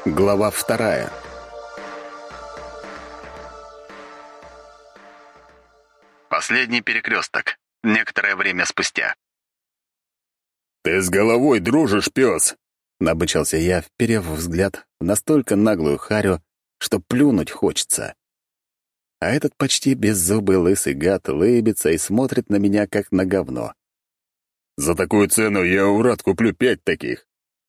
Глава 2. Последний перекресток. Некоторое время спустя. «Ты с головой дружишь, пес!» — набычился я, вперев взгляд в настолько наглую харю, что плюнуть хочется. А этот почти беззубый лысый гад улыбится и смотрит на меня, как на говно. «За такую цену я у Рад куплю 5 таких!»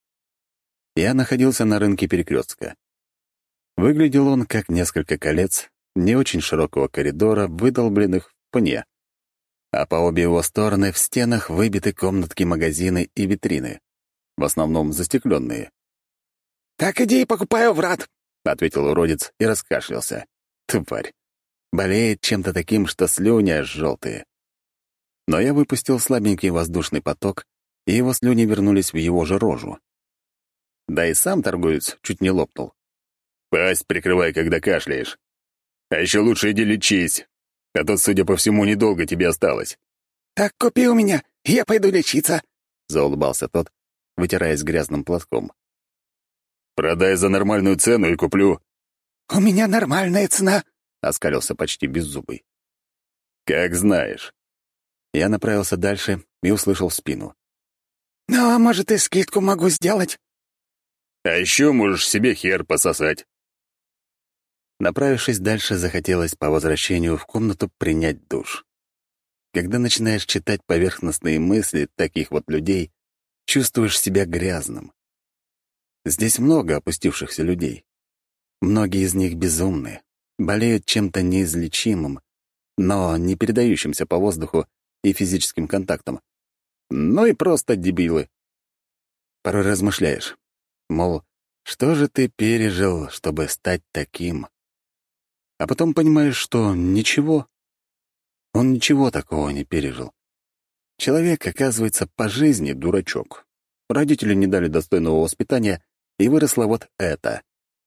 Я находился на рынке перекрестка. Выглядел он как несколько колец не очень широкого коридора, выдолбленных в пне, а по обе его стороны в стенах выбиты комнатки-магазины и витрины, в основном застекленные. «Так иди и покупай в Рад», — ответил уродец и раскашлялся. Тварь. Болеет чем-то таким, что слюни аж желтые. Но я выпустил слабенький воздушный поток, и его слюни вернулись в его же рожу. Да и сам торговец чуть не лопнул. «Пасть прикрывай, когда кашляешь. А еще лучше иди лечись, а то, судя по всему, недолго тебе осталось». «Так купи у меня, я пойду лечиться», — заулыбался тот, вытираясь грязным платком. «Продай за нормальную цену и куплю». «У меня нормальная цена», — оскалился почти беззубый. «Как знаешь». Я направился дальше и услышал в спину. «Ну, а может, и скидку могу сделать?» «А еще можешь себе хер пососать». Направившись дальше, захотелось по возвращению в комнату принять душ. Когда начинаешь читать поверхностные мысли таких вот людей, чувствуешь себя грязным. Здесь много опустившихся людей. Многие из них безумны, болеют чем-то неизлечимым, но не передающимся по воздуху и физическим контактам. Ну и просто дебилы. Порой размышляешь, мол, что же ты пережил, чтобы стать таким? А потом понимаешь, что ничего. Он ничего такого не пережил. Человек, оказывается, по жизни дурачок. Родители не дали достойного воспитания, и выросло вот это.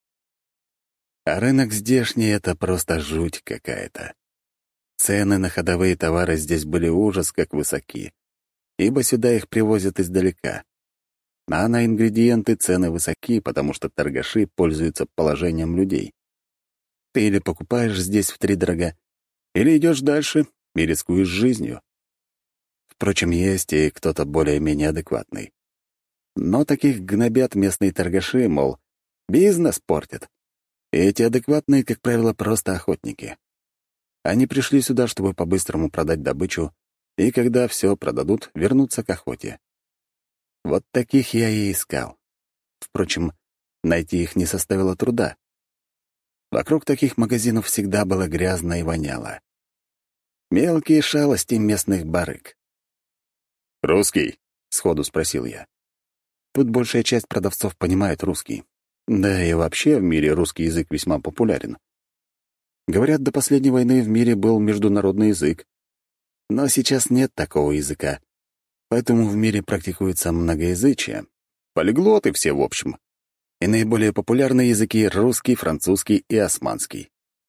А рынок здешний — это просто жуть какая-то. Цены на ходовые товары здесь были ужас как высоки, ибо сюда их привозят издалека. А на ингредиенты цены высоки, потому что торгаши пользуются положением людей. Ты или покупаешь здесь втридорога, или идешь дальше и рискуешь жизнью. Впрочем, есть и кто-то более-менее адекватный. Но таких гнобят местные торгаши, мол, бизнес портят. И эти адекватные, как правило, просто охотники. Они пришли сюда, чтобы по-быстрому продать добычу, и когда все продадут, вернуться к охоте. Вот таких я и искал. Впрочем, найти их не составило труда. Вокруг таких магазинов всегда было грязно и воняло. Мелкие шалости местных барыг. «Русский?» — сходу спросил я. Тут большая часть продавцов понимает русский. Да и вообще в мире русский язык весьма популярен. Говорят, до последней войны в мире был международный язык. Но сейчас нет такого языка. Поэтому в мире практикуется многоязычие. Полиглоты все, в общем. И наиболее популярные языки — русский, французский и османский.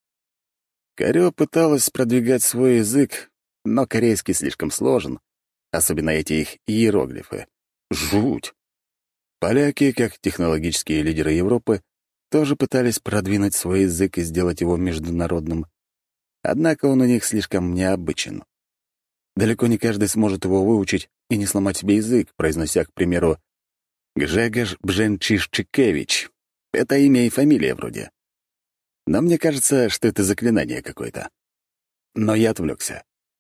Корё пыталась продвигать свой язык, но корейский слишком сложен, особенно эти их иероглифы. Жуть! Поляки, как технологические лидеры Европы, тоже пытались продвинуть свой язык и сделать его международным. Однако он у них слишком необычен. Далеко не каждый сможет его выучить и не сломать себе язык, произнося, к примеру, Гжегош Бженчишчикевич. Это имя и фамилия вроде. Но мне кажется, что это заклинание какое-то. Но я отвлекся.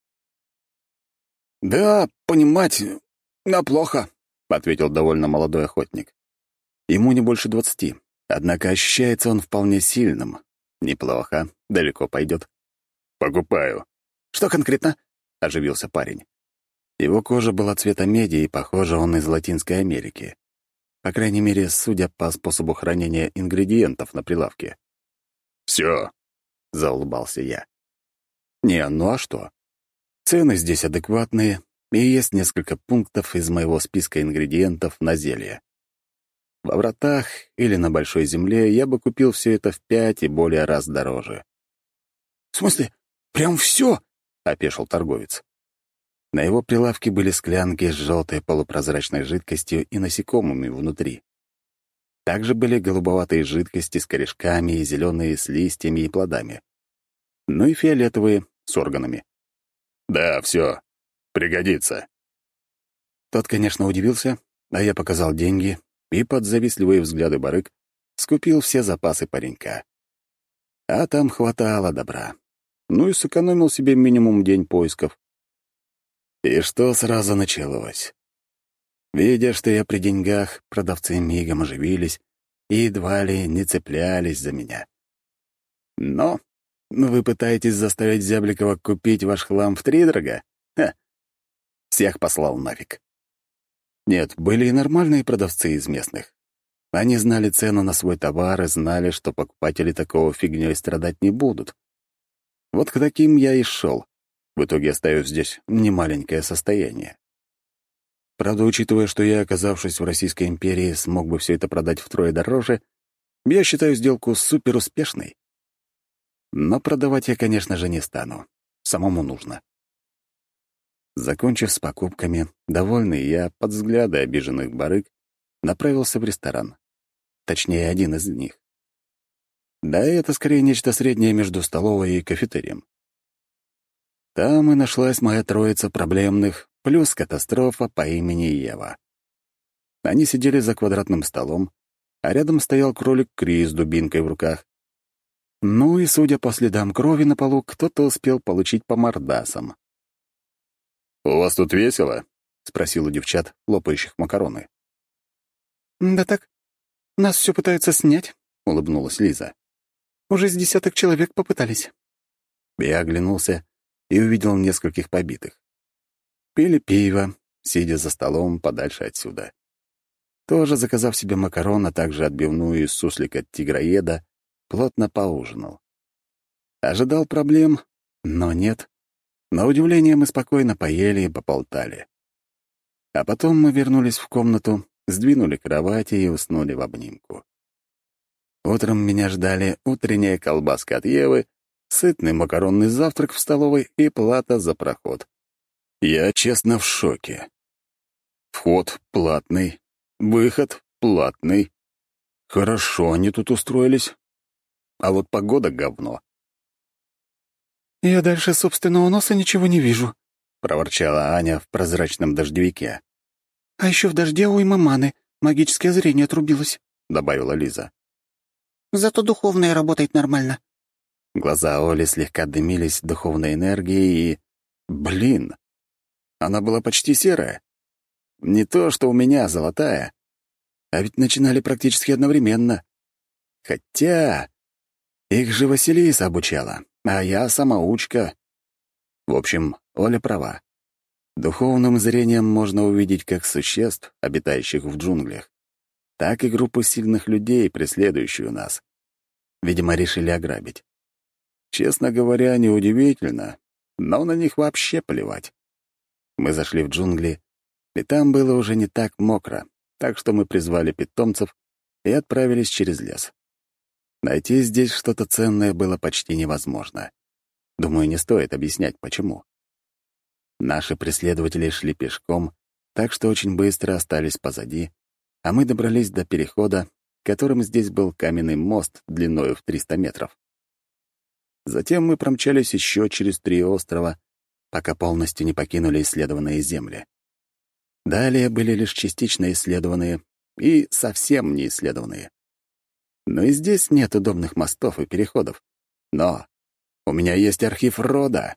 «Да, понимать, но плохо», — ответил довольно молодой охотник. Ему не больше 20, однако ощущается он вполне сильным. Неплохо, далеко пойдет. «Покупаю». «Что конкретно?» — оживился парень. Его кожа была цвета меди, и, похоже, он из Латинской Америки. По крайней мере, судя по способу хранения ингредиентов на прилавке. «Все», — заулыбался я. «Не, ну а что? Цены здесь адекватные, и есть несколько пунктов из моего списка ингредиентов на зелье. Во вратах или на Большой Земле я бы купил все это в 5 и более раз дороже». «В смысле, прям все?» — опешил торговец. На его прилавке были склянки с желтой полупрозрачной жидкостью и насекомыми внутри. Также были голубоватые жидкости с корешками и зеленые с листьями и плодами. Ну и фиолетовые с органами. «Да, все. Пригодится». Тот, конечно, удивился, а я показал деньги и под завистливые взгляды барыг скупил все запасы паренька. А там хватало добра. Ну и сэкономил себе минимум день поисков. И что сразу началось? Видя, что я при деньгах, продавцы мигом оживились и едва ли не цеплялись за меня. Но вы пытаетесь заставить Зябликова купить ваш хлам втридорога? Ха! Всех послал нафиг. Нет, были и нормальные продавцы из местных. Они знали цену на свой товар и знали, что покупатели такого фигнёй страдать не будут. Вот к таким я и шел, в итоге оставив здесь немаленькое состояние. Правда, учитывая, что я, оказавшись в Российской империи, смог бы все это продать втрое дороже, я считаю сделку суперуспешной. Но продавать я, конечно же, не стану. Самому нужно. Закончив с покупками, довольный я, под взгляды обиженных барыг, направился в ресторан. Точнее, один из них. Да, это скорее нечто среднее между столовой и кафетерием. Там и нашлась моя троица проблемных, плюс катастрофа по имени Ева. Они сидели за квадратным столом, а рядом стоял кролик Кри с дубинкой в руках. Ну и, судя по следам крови на полу, кто-то успел получить по мордасам. «У вас тут весело?» — спросил у девчат, лопающих макароны. «Да так, нас все пытаются снять», — улыбнулась Лиза. «Уже с десяток человек попытались». Я оглянулся и увидел нескольких побитых. Пили пиво, сидя за столом подальше отсюда. Тоже заказав себе макарон, а также отбивную из суслика-тигроеда, плотно поужинал. Ожидал проблем, но нет. На удивление мы спокойно поели и поболтали. А потом мы вернулись в комнату, сдвинули кровати и уснули в обнимку. Утром меня ждали утренняя колбаска от Евы, сытный макаронный завтрак в столовой и плата за проход. Я, честно, в шоке. Вход платный, выход платный. Хорошо они тут устроились. А вот погода — говно. «Я дальше собственного носа ничего не вижу», — проворчала Аня в прозрачном дождевике. «А еще в дожде уйма маны, магическое зрение отрубилось», — добавила Лиза. «Зато духовное работает нормально». Глаза Оли слегка дымились духовной энергией и... Блин! Она была почти серая. Не то, что у меня золотая. А ведь начинали практически одновременно. Хотя... Их же Василиса обучала, а я самоучка. В общем, Оля права. Духовным зрением можно увидеть как существ, обитающих в джунглях, так и группу сильных людей, преследующую нас. Видимо, решили ограбить. Честно говоря, неудивительно, но на них вообще плевать. Мы зашли в джунгли, и там было уже не так мокро, так что мы призвали питомцев и отправились через лес. Найти здесь что-то ценное было почти невозможно. Думаю, не стоит объяснять, почему. Наши преследователи шли пешком, так что очень быстро остались позади, а мы добрались до перехода, которым здесь был каменный мост длиною в 300 метров. Затем мы промчались еще через 3 острова, пока полностью не покинули исследованные земли. Далее были лишь частично исследованные и совсем не исследованные. Но и здесь нет удобных мостов и переходов. Но у меня есть архив рода.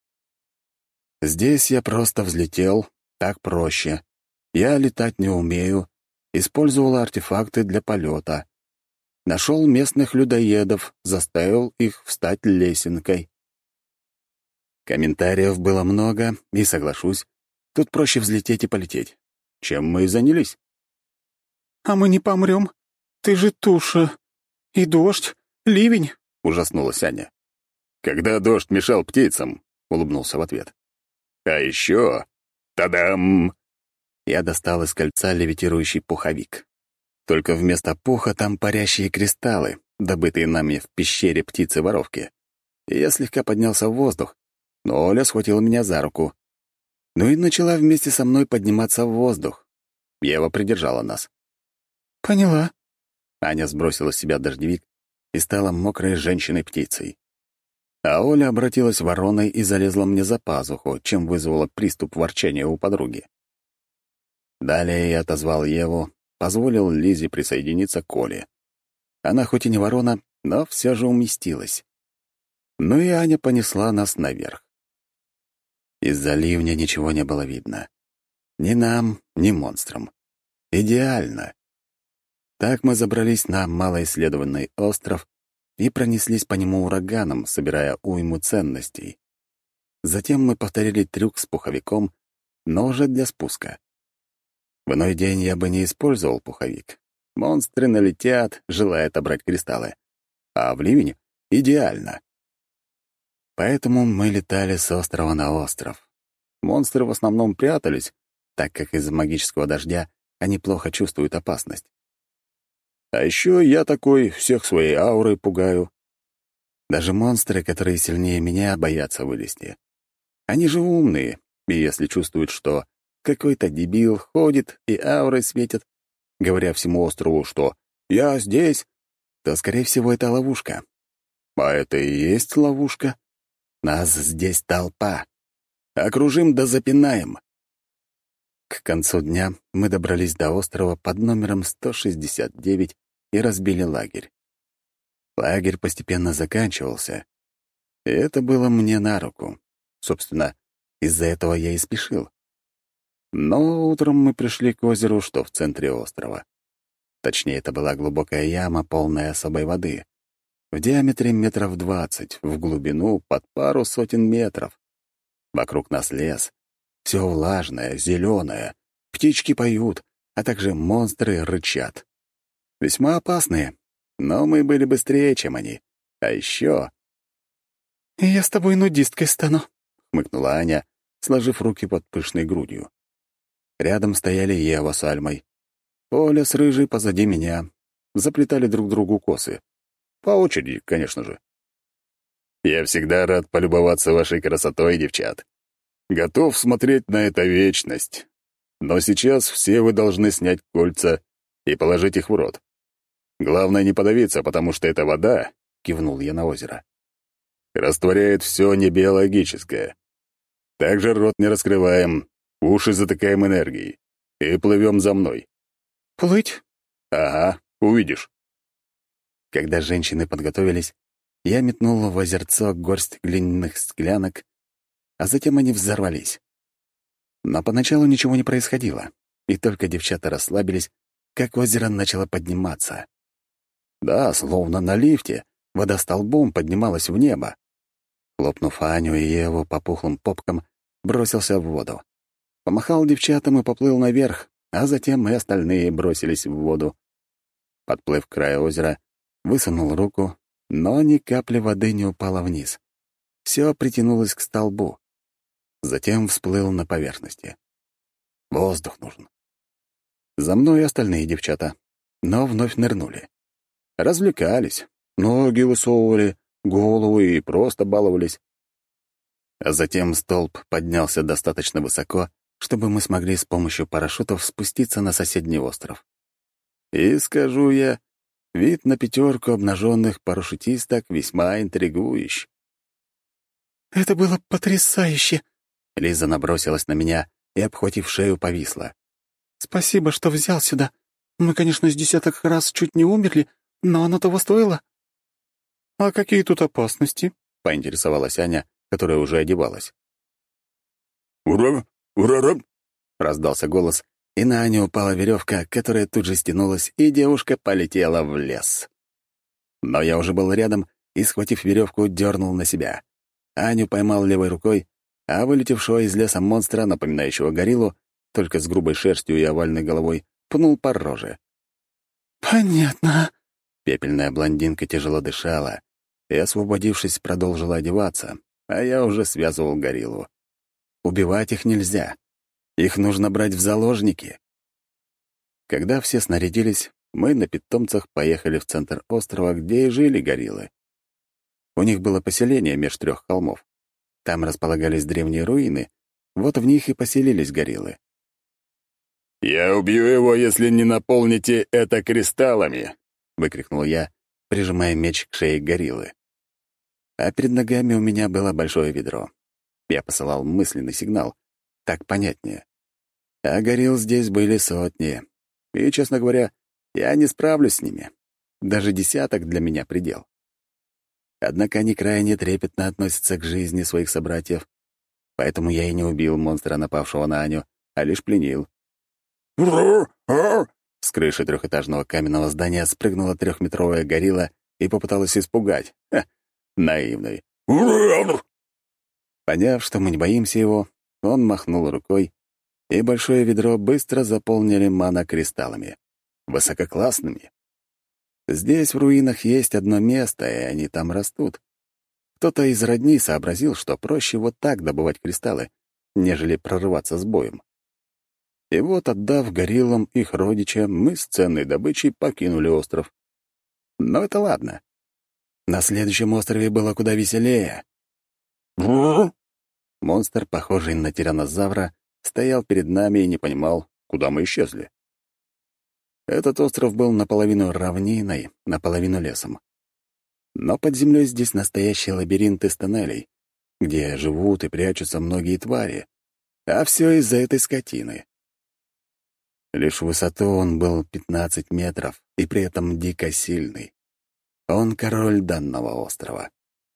Здесь я просто взлетел, так проще. Я летать не умею, использовал артефакты для полета. Нашел местных людоедов, заставил их встать лесенкой. Комментариев было много, и, соглашусь, тут проще взлететь и полететь. Чем мы и занялись. «А мы не помрем. Ты же туша. И дождь, ливень», — ужаснулась Аня. «Когда дождь мешал птицам», — улыбнулся в ответ. «А еще... Та-дам!» Я достал из кольца левитирующий пуховик. Только вместо пуха там парящие кристаллы, добытые нами в пещере птицы-воровки. И я слегка поднялся в воздух, но Оля схватила меня за руку. Ну и начала вместе со мной подниматься в воздух. Ева придержала нас. «Поняла. Аня сбросила с себя дождевик и стала мокрой женщиной-птицей. А Оля обратилась вороной и залезла мне за пазуху, чем вызвала приступ ворчания у подруги. Далее я отозвал Еву, позволил Лизе присоединиться к Оле. Она хоть и не ворона, но все же уместилась. Ну и Аня понесла нас наверх. Из-за ливня ничего не было видно. Ни нам, ни монстрам. Идеально. Так мы забрались на малоисследованный остров и пронеслись по нему ураганом, собирая уйму ценностей. Затем мы повторили трюк с пуховиком, но уже для спуска. В иной день я бы не использовал пуховик. Монстры налетят, желая отобрать кристаллы. А в ливень — идеально. Поэтому мы летали с острова на остров. Монстры в основном прятались, так как из-за магического дождя они плохо чувствуют опасность. А еще я такой, всех своей аурой пугаю. Даже монстры, которые сильнее меня, боятся вылезти. Они же умные, и если чувствуют, что какой-то дебил ходит и аурой светит, говоря всему острову, что «я здесь», то, скорее всего, это ловушка. А это и есть ловушка. Нас здесь толпа. Окружим да запинаем. К концу дня мы добрались до острова под номером 169 и разбили лагерь. Лагерь постепенно заканчивался, и это было мне на руку. Собственно, из-за этого я и спешил. Но утром мы пришли к озеру, что в центре острова. Точнее, это была глубокая яма, полная особой воды. В диаметре 20 метров, в глубину под пару сотен метров. Вокруг нас лес. Все влажное, зеленое. Птички поют, а также монстры рычат. Весьма опасные, но мы были быстрее, чем они. А еще... «Я с тобой нудисткой стану», — хмыкнула Аня, сложив руки под пышной грудью. Рядом стояли Ева с Альмой. Оля с Рыжей позади меня. Заплетали друг другу косы. По очереди, конечно же. Я всегда рад полюбоваться вашей красотой, девчат. Готов смотреть на это вечность. Но сейчас все вы должны снять кольца и положить их в рот. Главное не подавиться, потому что эта вода, — кивнул я на озеро, — растворяет все небиологическое. Также рот не раскрываем, уши затыкаем энергией и плывем за мной. «Плыть?» Ага, увидишь. Когда женщины подготовились, я метнул в озерцо горсть глиняных склянок, а затем они взорвались. Но поначалу ничего не происходило, и только девчата расслабились, как озеро начало подниматься. Да, словно на лифте, вода столбом поднималась в небо. Хлопнув Аню и Еву по пухлым попкам, бросился в воду. Помахал девчатам и поплыл наверх, а затем и остальные бросились в воду. Подплыв к краю озера, высунул руку, но ни капли воды не упала вниз. Все притянулось к столбу. Затем всплыл на поверхности. Воздух нужен. За мной остальные девчата, но вновь нырнули. Развлекались, ноги высовывали, головы и просто баловались. А затем столб поднялся достаточно высоко, чтобы мы смогли с помощью парашютов спуститься на соседний остров. И, скажу я, вид на 5 обнаженных парашютисток весьма интригующий. «Это было потрясающе!» Лиза набросилась на меня и, обхватив шею, повисла. «Спасибо, что взял сюда. Мы, конечно, с десяток раз чуть не умерли, но оно того стоило». «А какие тут опасности?» — поинтересовалась Аня, которая уже одевалась. «Ура! Ура-ра!» — раздался голос, и на Аню упала веревка, которая тут же стянулась, и девушка полетела в лес. Но я уже был рядом и, схватив веревку, дернул на себя. Аню поймал левой рукой, а вылетевшего из леса монстра, напоминающего гориллу, только с грубой шерстью и овальной головой, пнул по роже. «Понятно». Пепельная блондинка тяжело дышала и, освободившись, продолжила одеваться, а я уже связывал гориллу. Убивать их нельзя. Их нужно брать в заложники. Когда все снарядились, мы на питомцах поехали в центр острова, где и жили гориллы. У них было поселение меж 3 холмов. Там располагались древние руины, вот в них и поселились гориллы. «Я убью его, если не наполните это кристаллами. выкрикнул я, прижимая меч к шее гориллы. А перед ногами у меня было большое ведро. Я посылал мысленный сигнал. Так понятнее. А горилл здесь были сотни. И, честно говоря, я не справлюсь с ними. Даже десяток для меня предел. Однако они крайне трепетно относятся к жизни своих собратьев, поэтому я и не убил монстра, напавшего на Аню, а лишь пленил. С крыши трехэтажного каменного здания спрыгнула трехметровая горилла и попыталась испугать. Ха, наивный. Поняв, что мы не боимся его, он махнул рукой, и большое ведро быстро заполнили мана-кристаллами. Высококлассными. Здесь в руинах есть одно место, и они там растут. Кто-то из родни сообразил, что проще вот так добывать кристаллы, нежели прорываться с боем. И вот, отдав гориллам их родичам, мы с ценной добычей покинули остров. Но это ладно. На следующем острове было куда веселее. Монстр, похожий на тираннозавра, стоял перед нами и не понимал, куда мы исчезли. Этот остров был наполовину равниной, наполовину лесом. Но под землей здесь настоящий лабиринт из тоннелей, где живут и прячутся многие твари, а все из-за этой скотины. Лишь в высоту он был 15 метров и при этом дико сильный. Он король данного острова.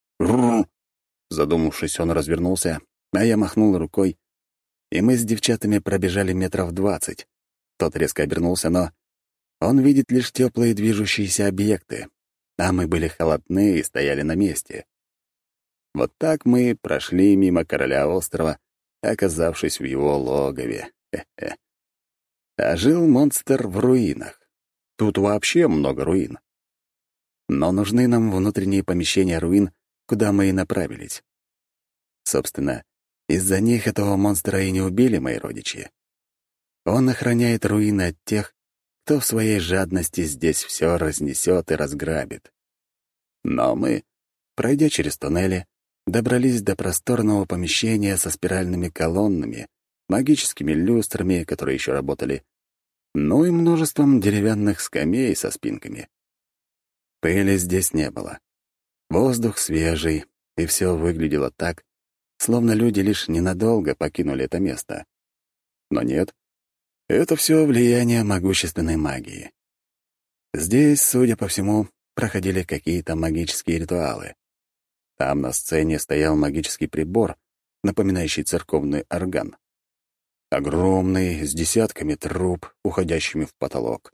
Задумавшись, он развернулся, а я махнул рукой, и мы с девчатами пробежали метров 20. Тот резко обернулся, но он видит лишь теплые движущиеся объекты, а мы были холодны и стояли на месте. Вот так мы прошли мимо короля острова, оказавшись в его логове. Хе-хе. А жил монстр в руинах. Тут вообще много руин. Но нужны нам внутренние помещения руин, куда мы и направились. Собственно, из-за них этого монстра и не убили мои родичи. Он охраняет руины от тех, кто в своей жадности здесь все разнесет и разграбит. Но мы, пройдя через туннели, добрались до просторного помещения со спиральными колоннами, магическими люстрами, которые еще работали, ну и множеством деревянных скамей со спинками. Пыли здесь не было. Воздух свежий, и все выглядело так, словно люди лишь ненадолго покинули это место. Но нет, это все влияние могущественной магии. Здесь, судя по всему, проходили какие-то магические ритуалы. Там на сцене стоял магический прибор, напоминающий церковный орган. Огромный, с десятками труб, уходящими в потолок.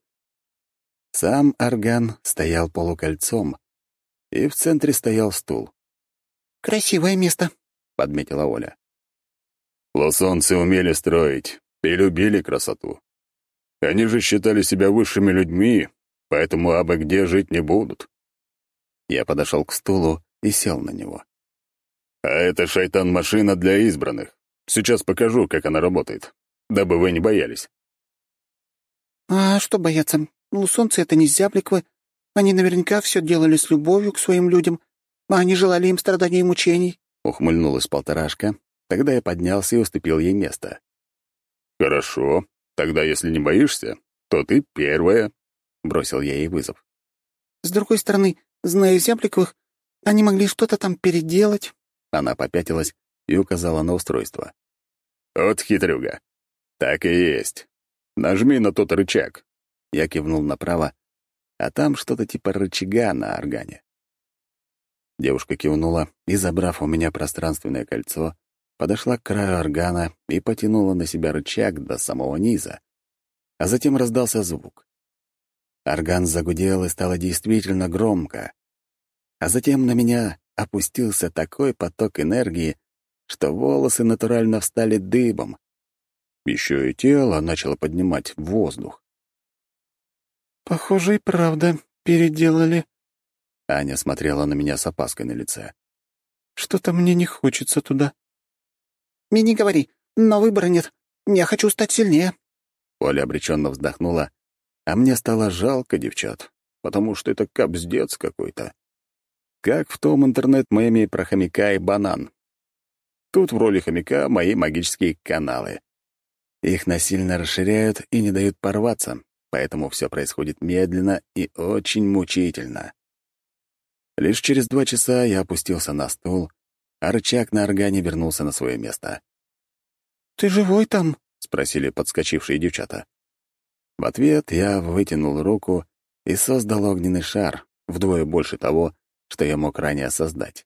Сам орган стоял полукольцом, и в центре стоял стул. «Красивое место», — подметила Оля. Лосонцы умели строить и любили красоту. Они же считали себя высшими людьми, поэтому абы где жить не будут. Я подошел к стулу и сел на него. А это шайтан-машина для избранных. Сейчас покажу, как она работает, дабы вы не боялись. «А что бояться? Лусонцы — это не зябликовы. Они наверняка все делали с любовью к своим людям, а не желали им страданий и мучений», — ухмыльнулась полторашка. Тогда я поднялся и уступил ей место. «Хорошо. Тогда, если не боишься, то ты первая», — бросил я ей вызов. «С другой стороны, зная зябликовых, они могли что-то там переделать». Она попятилась и указала на устройство. «Вот хитрюга. Так и есть. Нажми на тот рычаг». Я кивнул направо, а там что-то типа рычага на органе. Девушка кивнула и, забрав у меня пространственное кольцо, подошла к краю органа и потянула на себя рычаг до самого низа, а затем раздался звук. Орган загудел и стало действительно громко, а затем на меня опустился такой поток энергии, что волосы натурально встали дыбом. Еще и тело начало поднимать в воздух. «Похоже, и правда переделали». Аня смотрела на меня с опаской на лице. «Что-то мне не хочется туда». «Мне не говори, но выбора нет. Я хочу стать сильнее». Оля обреченно вздохнула, а мне стало жалко девчат, потому что это капздец какой-то. Как в том интернет-меме про хомяка и банан. Тут в роли хомяка мои магические каналы. Их насильно расширяют и не дают порваться, поэтому все происходит медленно и очень мучительно. Лишь через 2 часа я опустился на стул, а рычаг на органе вернулся на свое место. «Ты живой там?» — спросили подскочившие девчата. В ответ я вытянул руку и создал огненный шар, вдвое больше того, что я мог ранее создать.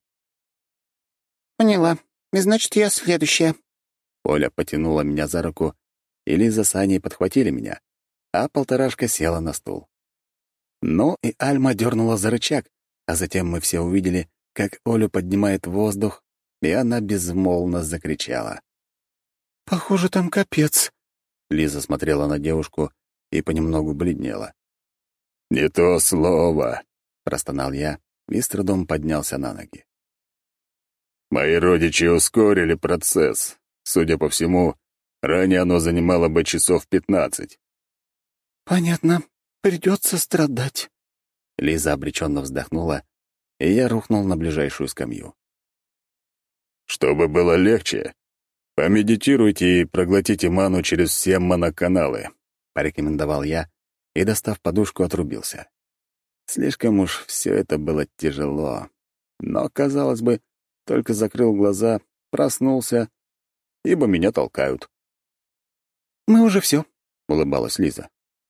«Поняла. И значит, я следующая». Оля потянула меня за руку, и Лиза с Аней подхватили меня, а полторашка села на стул. Ну и Альма дернула за рычаг, а затем мы все увидели, как Олю поднимает в воздух, и она безмолвно закричала. «Похоже, там капец». Лиза смотрела на девушку и понемногу бледнела. «Не то слово!» — простонал я и с трудом поднялся на ноги. «Мои родичи ускорили процесс. Судя по всему, ранее оно занимало бы часов 15. «Понятно. Придется страдать». Лиза обреченно вздохнула, и я рухнул на ближайшую скамью. Чтобы было легче, помедитируйте и проглотите ману через все маноканалы», — порекомендовал я и, достав подушку, отрубился. Слишком уж все это было тяжело. Но, казалось бы, только закрыл глаза, проснулся, ибо меня толкают. «Мы уже все», — улыбалась Лиза.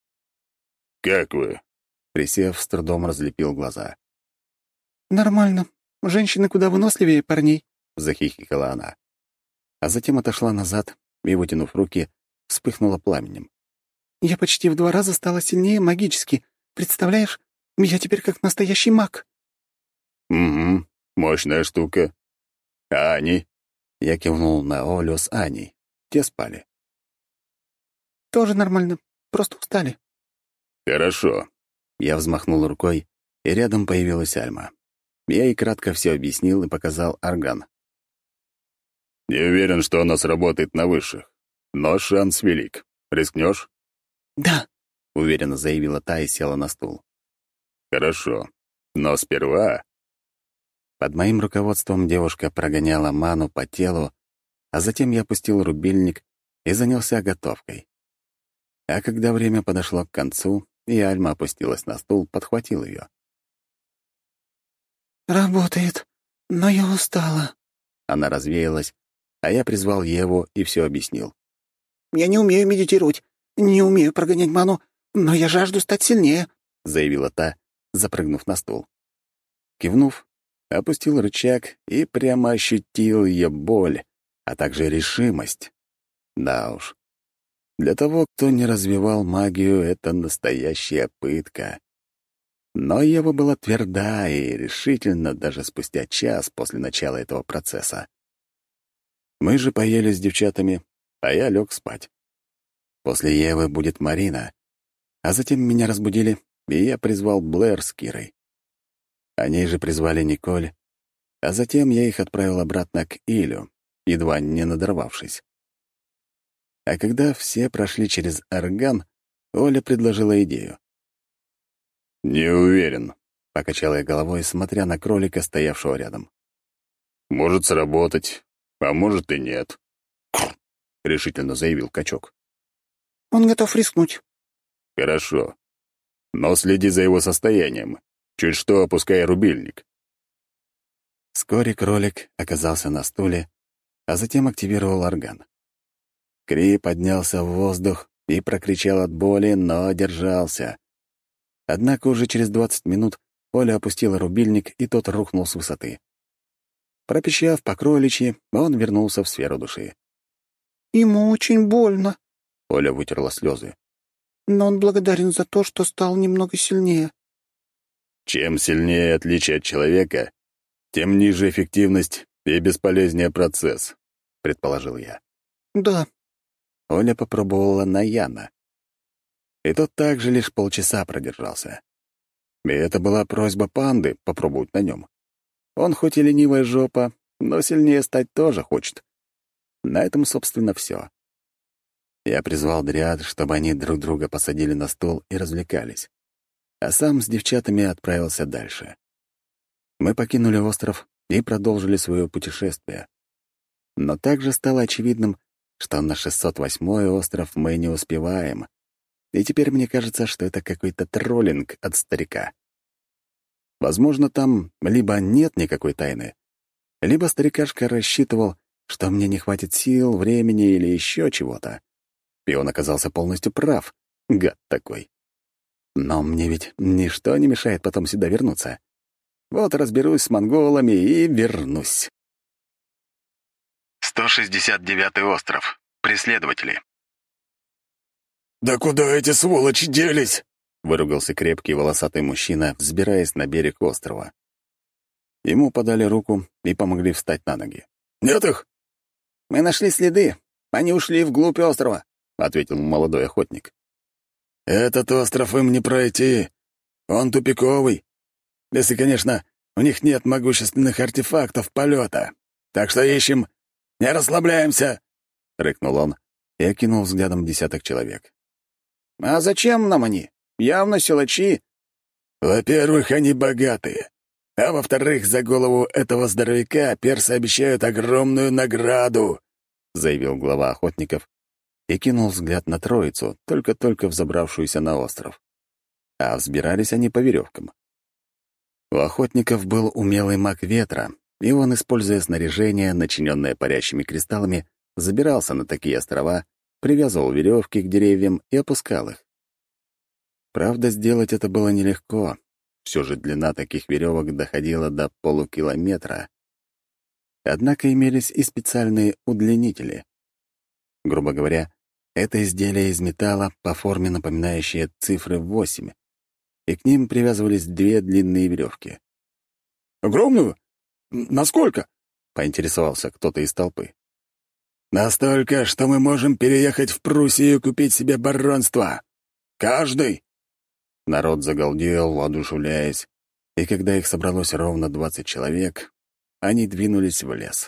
«Как вы?» Присев, с трудом разлепил глаза. «Нормально. Женщины куда выносливее парней», — захихикала она. А затем отошла назад и, вытянув руки, вспыхнула пламенем. «Я почти в 2 раза стала сильнее магически. Представляешь, я теперь как настоящий маг». «Угу, мощная штука. А они?» Я кивнул на Олю с Аней. Те спали. «Тоже нормально. Просто устали». «Хорошо». Я взмахнул рукой, и рядом появилась Альма. Я ей кратко все объяснил и показал орган. «Не уверен, что она сработает на высших, но шанс велик. Рискнешь?» «Да», — уверенно заявила та и села на стул. «Хорошо. Но сперва...» Под моим руководством девушка прогоняла ману по телу, а затем я опустил рубильник и занялся готовкой. А когда время подошло к концу, и Альма опустилась на стул, подхватил ее. «Работает, но я устала». Она развеялась, а я призвал Еву и все объяснил. «Я не умею медитировать, не умею прогонять ману, но я жажду стать сильнее», — заявила та, запрыгнув на стул. Кивнув, опустил рычаг и прямо ощутил ее боль, а также решимость. Да уж, для того, кто не развивал магию, это настоящая пытка. Но Ева была тверда и решительна даже спустя час после начала этого процесса. Мы же поели с девчатами, а я лег спать. После Евы будет Марина, а затем меня разбудили, и я призвал Блэр с Кирой. Они же призвали Николь, а затем я их отправил обратно к Илю, едва не надорвавшись. А когда все прошли через орган, Оля предложила идею. «Не уверен», — покачал я головой, смотря на кролика, стоявшего рядом. «Может сработать, а может и нет», — решительно заявил качок. «Он готов рискнуть». «Хорошо. Но следи за его состоянием. Чуть что опускай рубильник». Вскоре кролик оказался на стуле, а затем активировал орган. Кри поднялся в воздух и прокричал от боли, но держался. Однако уже через 20 минут Оля опустила рубильник, и тот рухнул с высоты. Пропищав по кроличьи, он вернулся в сферу души. «Ему очень больно», — Оля вытерла слезы. «но он благодарен за то, что стал немного сильнее». Чем сильнее отличие от человека, тем ниже эффективность и бесполезнее процесс, предположил я. «Да». Оля попробовала на Яна. И тот также лишь полчаса продержался. И это была просьба панды попробовать на нем. Он хоть и ленивая жопа, но сильнее стать тоже хочет. На этом, собственно, все. Я призвал дриад, чтобы они друг друга посадили на стол и развлекались. А сам с девчатами отправился дальше. Мы покинули остров и продолжили свое путешествие. Но также стало очевидным, что на 608-й остров мы не успеваем. и теперь мне кажется, что это какой-то троллинг от старика. Возможно, там либо нет никакой тайны, либо старикашка рассчитывал, что мне не хватит сил, времени или еще чего-то. И он оказался полностью прав, гад такой. Но мне ведь ничто не мешает потом сюда вернуться. Вот разберусь с монголами и вернусь. 169-й остров. Преследователи. «Да куда эти сволочи делись?» — выругался крепкий волосатый мужчина, взбираясь на берег острова. Ему подали руку и помогли встать на ноги. «Нет их?» «Мы нашли следы. Они ушли вглубь острова», — ответил молодой охотник. «Этот остров им не пройти. Он тупиковый. Если, конечно, у них нет могущественных артефактов полета. Так что ищем. Не расслабляемся!» — рыкнул он и окинул взглядом десяток человек. «А зачем нам они? Явно силачи». «Во-первых, они богатые. А во-вторых, за голову этого здоровяка персы обещают огромную награду», — заявил глава охотников и кинул взгляд на троицу, только-только взобравшуюся на остров. А взбирались они по веревкам. У охотников был умелый маг ветра, и он, используя снаряжение, начиненное парящими кристаллами, забирался на такие острова, привязывал веревки к деревьям и опускал их. Правда, сделать это было нелегко. Все же длина таких веревок доходила до полукилометра. Однако имелись и специальные удлинители. Грубо говоря, это изделие из металла, по форме напоминающее цифры 8, и к ним привязывались две длинные веревки. «Огромную? Насколько?» — поинтересовался кто-то из толпы. «Настолько, что мы можем переехать в Пруссию и купить себе баронство. Каждый!» Народ загалдел, воодушевляясь, и когда их собралось ровно 20 человек, они двинулись в лес.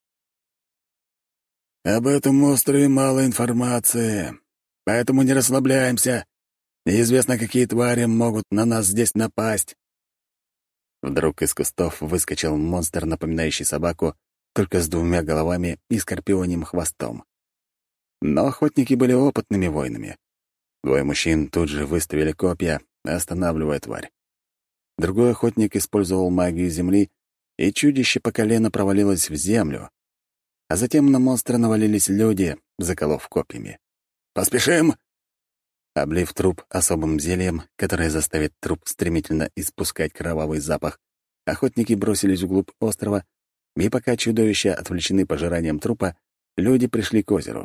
«Об этом острове мало информации, поэтому не расслабляемся. Неизвестно, какие твари могут на нас здесь напасть». Вдруг из кустов выскочил монстр, напоминающий собаку, только с двумя головами и скорпионьим хвостом. Но охотники были опытными воинами. Двое мужчин тут же выставили копья, останавливая тварь. Другой охотник использовал магию земли, и чудище по колено провалилось в землю. А затем на монстра навалились люди, заколов копьями. «Поспешим!» Облив труп особым зельем, которое заставит труп стремительно испускать кровавый запах, охотники бросились вглубь острова, и пока чудовища отвлечены пожиранием трупа, люди пришли к озеру.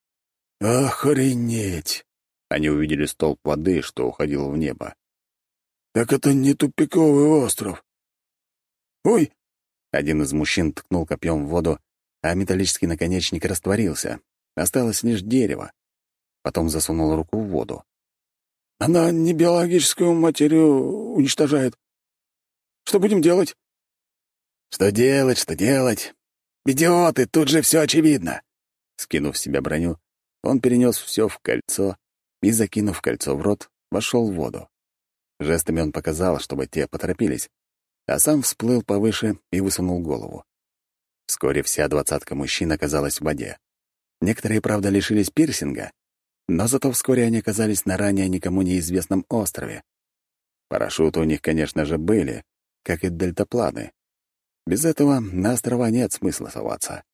«Охренеть!» Они увидели столб воды, что уходил в небо. «Так это не тупиковый остров!» «Ой!» Один из мужчин ткнул копьем в воду, а металлический наконечник растворился. Осталось лишь дерево. Потом засунул руку в воду. «Она не биологическую материю уничтожает. Что будем делать?» «Что делать, что делать? Идиоты, тут же все очевидно!» Скинув с себя броню, он перенес все в кольцо и, закинув кольцо в рот, вошел в воду. Жестами он показал, чтобы те поторопились, а сам всплыл повыше и высунул голову. Вскоре вся 20 мужчин оказалась в воде. Некоторые, правда, лишились пирсинга, но зато вскоре они оказались на ранее никому неизвестном острове. Парашюты у них, конечно же, были, как и дельтапланы. Без этого на острова нет смысла соваться.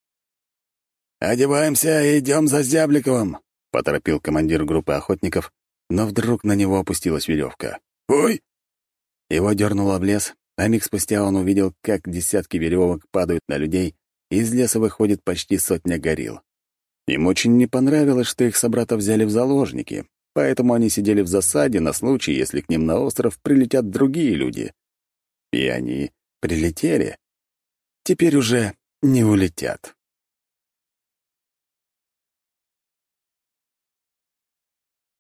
«Одеваемся и идем за Зябликовым», — поторопил командир группы охотников, но вдруг на него опустилась веревка. «Ой!» Его дернуло в лес, а миг спустя он увидел, как десятки веревок падают на людей, и из леса выходит почти 100 горилл. Им очень не понравилось, что их собрата взяли в заложники, поэтому они сидели в засаде на случай, если к ним на остров прилетят другие люди. И они прилетели. Теперь уже не улетят.